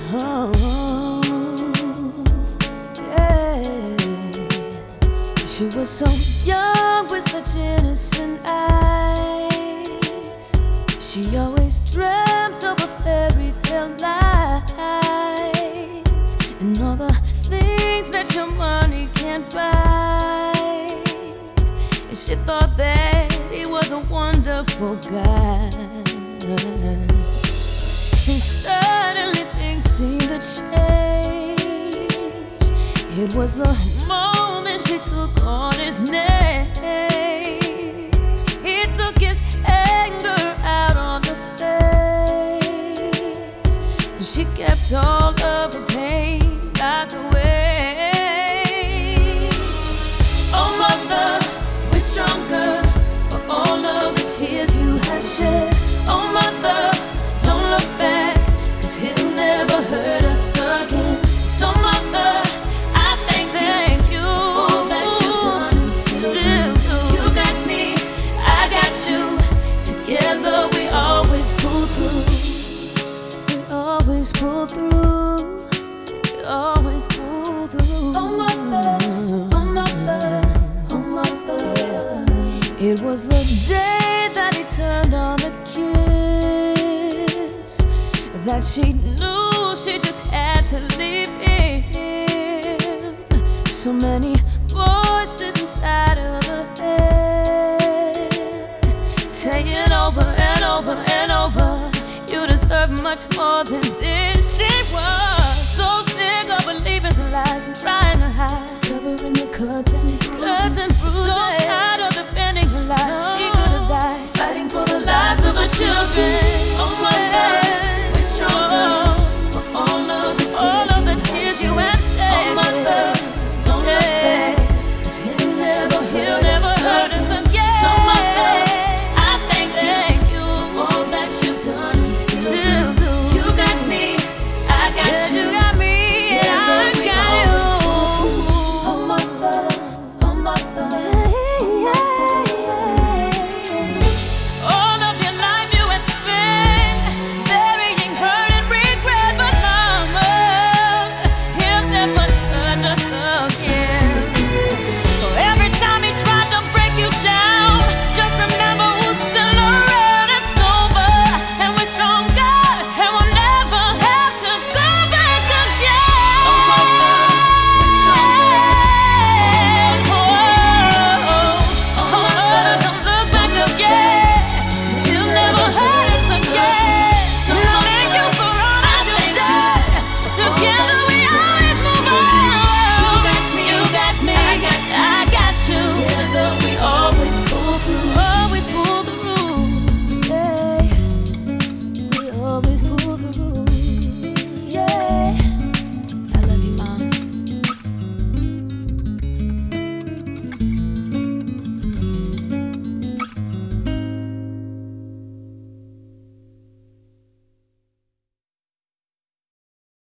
Oh, yeah. She was so young with such innocent eyes. She always dreamt of a fairy tale life and all the things that your money can't buy. And she thought that he was a wonderful guy. And suddenly things seemed to change. It was the moment she took on his name. He took his anger out on the face. And she kept all of her pain locked away. Oh mother, we're stronger for all of the tears you have shed. Oh mother, don't look back, 'cause he'll never hurt us again. So mother, I thank you all that you've done and still do. You got me, I got you. Together we always pull through. We always pull through. We always pull through. Oh mother, oh mother, oh mother. It was the day that he turned on the kids that she knew she just had to leave him. So many voices inside of her head saying over and over and over, you deserve much more than this. She was so sick of believing her lies and trying to hide, covering the cuts and bruises. So tired of defending her life, she could have died, fighting for the lives of her children. Oh mother,